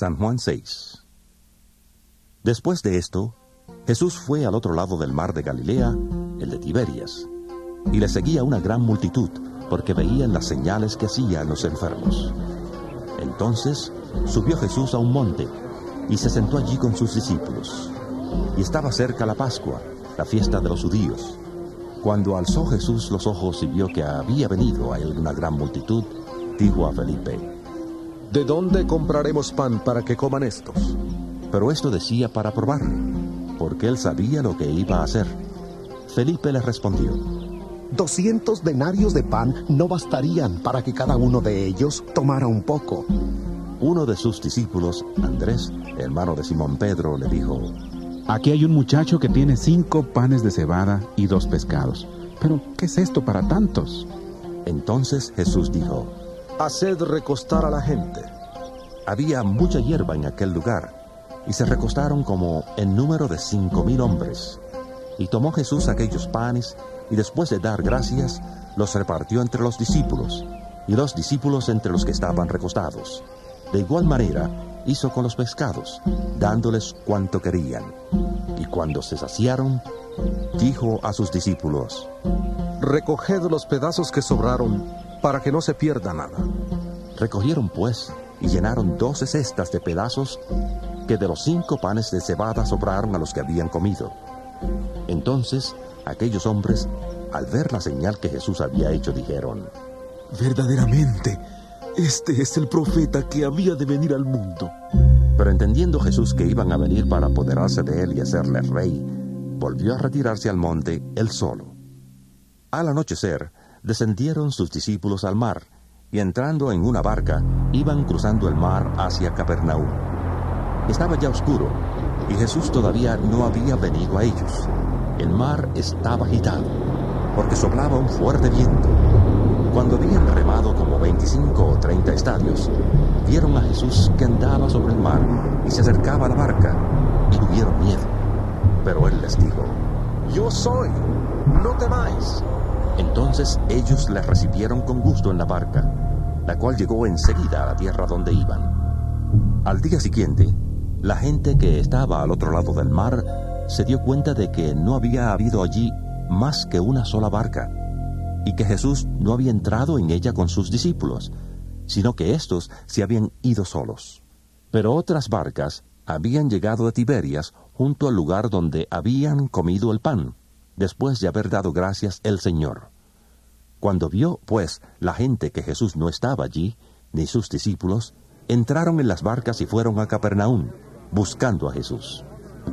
San Juan 6. Después de esto, Jesús fue al otro lado del mar de Galilea, el de Tiberias, y le seguía una gran multitud, porque veían las señales que hacían los enfermos. Entonces subió Jesús a un monte, y se sentó allí con sus discípulos. Y estaba cerca la Pascua, la fiesta de los judíos. Cuando alzó Jesús los ojos y vio que había venido a él una gran multitud, dijo a Felipe: ¿De dónde compraremos pan para que coman estos? Pero esto decía para probarle, porque él sabía lo que iba a hacer. Felipe le respondió: 200 denarios de pan no bastarían para que cada uno de ellos tomara un poco. Uno de sus discípulos, Andrés, hermano de Simón Pedro, le dijo: Aquí hay un muchacho que tiene 5 panes de cebada y 2 pescados. ¿Pero qué es esto para tantos? Entonces Jesús dijo: Haced recostar a la gente. Había mucha hierba en aquel lugar, y se recostaron como en número de 5,000 hombres. Y tomó Jesús aquellos panes, y después de dar gracias, los repartió entre los discípulos, y los discípulos entre los que estaban recostados. De igual manera hizo con los pescados, dándoles cuanto querían. Y cuando se saciaron, dijo a sus discípulos: Recoged los pedazos que sobraron, para que no se pierda nada. Recogieron pues, y llenaron 12 cestas de pedazos, que de los 5 panes de cebada sobraron a los que habían comido. Entonces aquellos hombres, al ver la señal que Jesús había hecho, dijeron: Verdaderamente, este es el profeta que había de venir al mundo. Pero entendiendo Jesús que iban a venir para apoderarse de él y hacerle rey, volvió a retirarse al monte él solo. Al anochecer, descendieron sus discípulos al mar, y entrando en una barca, iban cruzando el mar hacia Capernaum. Estaba ya oscuro, y Jesús todavía no había venido a ellos. El mar estaba agitado, porque soplaba un fuerte viento. Cuando habían remado como 25 o 30 estadios, vieron a Jesús que andaba sobre el mar y se acercaba a la barca, y tuvieron miedo. Pero él les dijo: Yo soy, no temáis. Entonces ellos le recibieron con gusto en la barca, la cual llegó enseguida a la tierra donde iban. Al día siguiente, la gente que estaba al otro lado del mar se dio cuenta de que no había habido allí más que una sola barca, y que Jesús no había entrado en ella con sus discípulos, sino que éstos se habían ido solos. Pero otras barcas habían llegado de Tiberias junto al lugar donde habían comido el pan, después de haber dado gracias el Señor. Cuando vio, pues, la gente que Jesús no estaba allí, ni sus discípulos, entraron en las barcas y fueron a Capernaum, buscando a Jesús.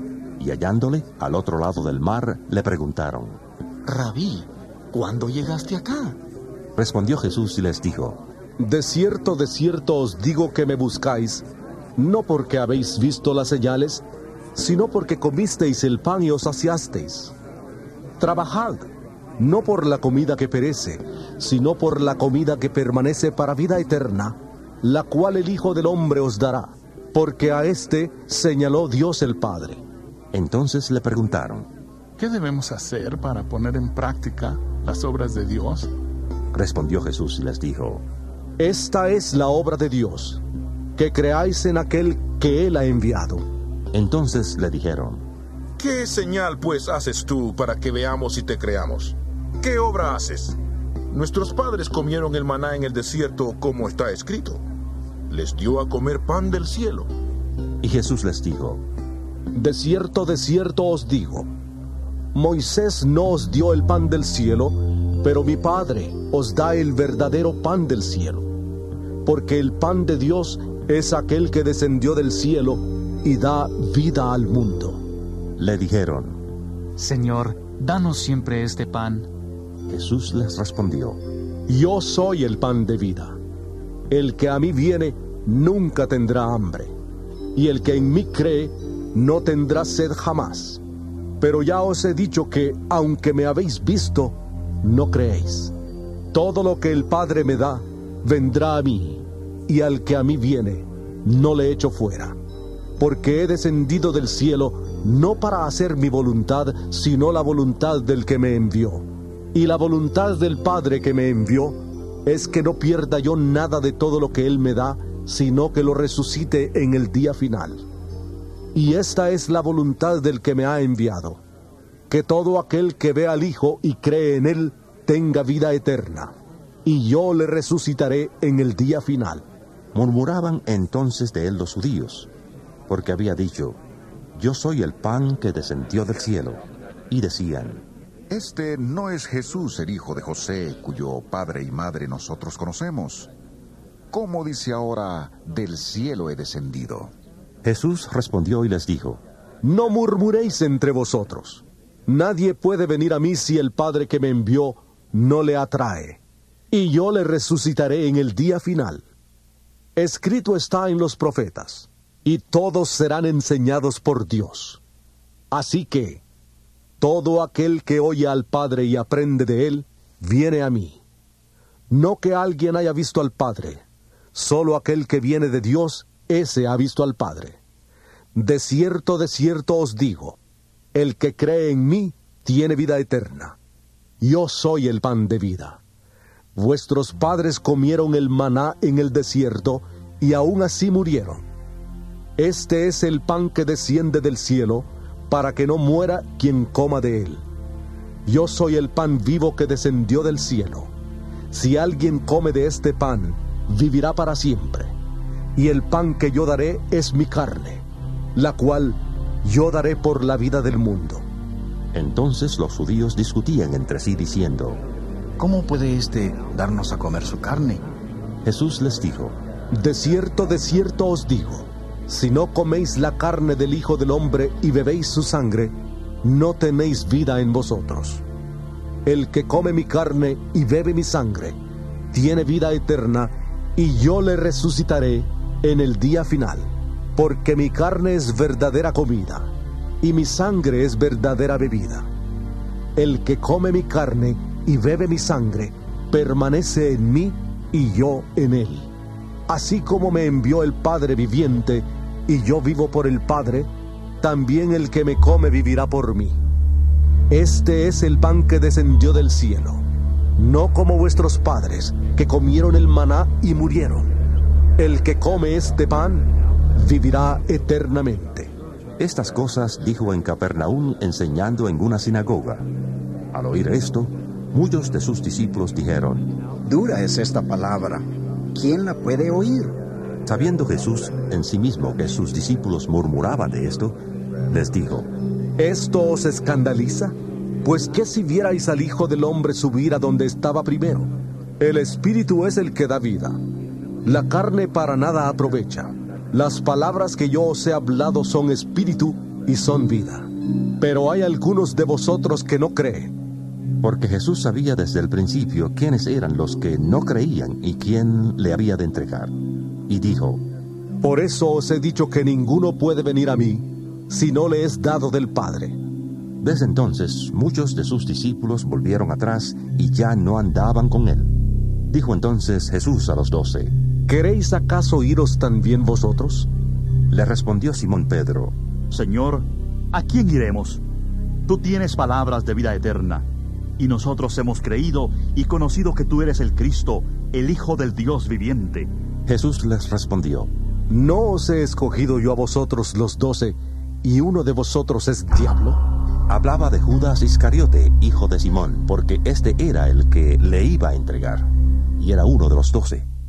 Y hallándole al otro lado del mar, le preguntaron: Rabí, ¿cuándo llegaste acá? Respondió Jesús y les dijo: de cierto os digo que me buscáis, no porque habéis visto las señales, sino porque comisteis el pan y os saciasteis. Trabajad, no por la comida que perece, sino por la comida que permanece para vida eterna, la cual el Hijo del Hombre os dará, porque a éste señaló Dios el Padre. Entonces le preguntaron: ¿qué debemos hacer para poner en práctica las obras de Dios? Respondió Jesús y les dijo: esta es la obra de Dios, que creáis en aquel que Él ha enviado. Entonces le dijeron: ¿qué señal pues haces tú para que veamos y te creamos? ¿Qué obra haces? Nuestros padres comieron el maná en el desierto, como está escrito. Les dio a comer pan del cielo. Y Jesús les dijo: de cierto os digo, Moisés no os dio el pan del cielo, pero mi Padre os da el verdadero pan del cielo. Porque el pan de Dios es aquel que descendió del cielo y da vida al mundo. Le dijeron: Señor, danos siempre este pan. Jesús les respondió: yo soy el pan de vida. El que a mí viene nunca tendrá hambre, y el que en mí cree no tendrá sed jamás. Pero ya os he dicho que, aunque me habéis visto, no creéis. Todo lo que el Padre me da, vendrá a mí, y al que a mí viene, no le echo fuera. Porque he descendido del cielo, no para hacer mi voluntad, sino la voluntad del que me envió. Y la voluntad del Padre que me envió, es que no pierda yo nada de todo lo que Él me da, sino que lo resucite en el día final. Y esta es la voluntad del que me ha enviado, que todo aquel que ve al Hijo y cree en él tenga vida eterna, y yo le resucitaré en el día final. Murmuraban entonces de él los judíos, porque había dicho: yo soy el pan que descendió del cielo. Y decían: este no es Jesús, el hijo de José, cuyo padre y madre nosotros conocemos. ¿Cómo dice ahora, del cielo he descendido? Jesús respondió y les dijo: no murmuréis entre vosotros. Nadie puede venir a mí si el Padre que me envió no le atrae, y yo le resucitaré en el día final. Escrito está en los profetas, y todos serán enseñados por Dios. Así que, todo aquel que oye al Padre y aprende de él, viene a mí. No que alguien haya visto al Padre, solo aquel que viene de Dios, ese ha visto al Padre. De cierto os digo, el que cree en mí tiene vida eterna. Yo soy el pan de vida. Vuestros padres comieron el maná en el desierto, y aún así murieron. Este es el pan que desciende del cielo, para que no muera quien coma de él. Yo soy el pan vivo que descendió del cielo. Si alguien come de este pan, vivirá para siempre. Y el pan que yo daré es mi carne, la cual yo daré por la vida del mundo. Entonces los judíos discutían entre sí diciendo: ¿cómo puede éste darnos a comer su carne? Jesús les dijo: de cierto os digo, si no coméis la carne del Hijo del Hombre y bebéis su sangre, no tenéis vida en vosotros. El que come mi carne y bebe mi sangre, tiene vida eterna, y yo le resucitaré en el día final. Porque mi carne es verdadera comida, y mi sangre es verdadera bebida. El que come mi carne y bebe mi sangre, permanece en mí y yo en él. Así como me envió el Padre viviente, y yo vivo por el Padre, también el que me come vivirá por mí. Este es el pan que descendió del cielo, no como vuestros padres, que comieron el maná y murieron. El que come este pan vivirá eternamente. Estas cosas dijo en Capernaum, enseñando en una sinagoga. Al oír esto, muchos de sus discípulos dijeron: dura es esta palabra, ¿quién la puede oír? Sabiendo Jesús en sí mismo que sus discípulos murmuraban de esto, les dijo: ¿esto os escandaliza? Pues ¿qué si vierais al Hijo del Hombre subir a donde estaba primero? El Espíritu es el que da vida. La carne para nada aprovecha. Las palabras que yo os he hablado son espíritu y son vida. Pero hay algunos de vosotros que no creen. Porque Jesús sabía desde el principio quiénes eran los que no creían y quién le había de entregar. Y dijo: por eso os he dicho que ninguno puede venir a mí si no le es dado del Padre. Desde entonces muchos de sus discípulos volvieron atrás y ya no andaban con él. Dijo entonces Jesús a los 12: ¿queréis acaso iros también vosotros? Le respondió Simón Pedro: Señor, ¿a quién iremos? Tú tienes palabras de vida eterna, y nosotros hemos creído y conocido que tú eres el Cristo, el Hijo del Dios viviente. Jesús les respondió: ¿no os he escogido yo a vosotros los 12, y uno de vosotros es diablo? Hablaba de Judas Iscariote, hijo de Simón, porque este era el que le iba a entregar, y era uno de los 12.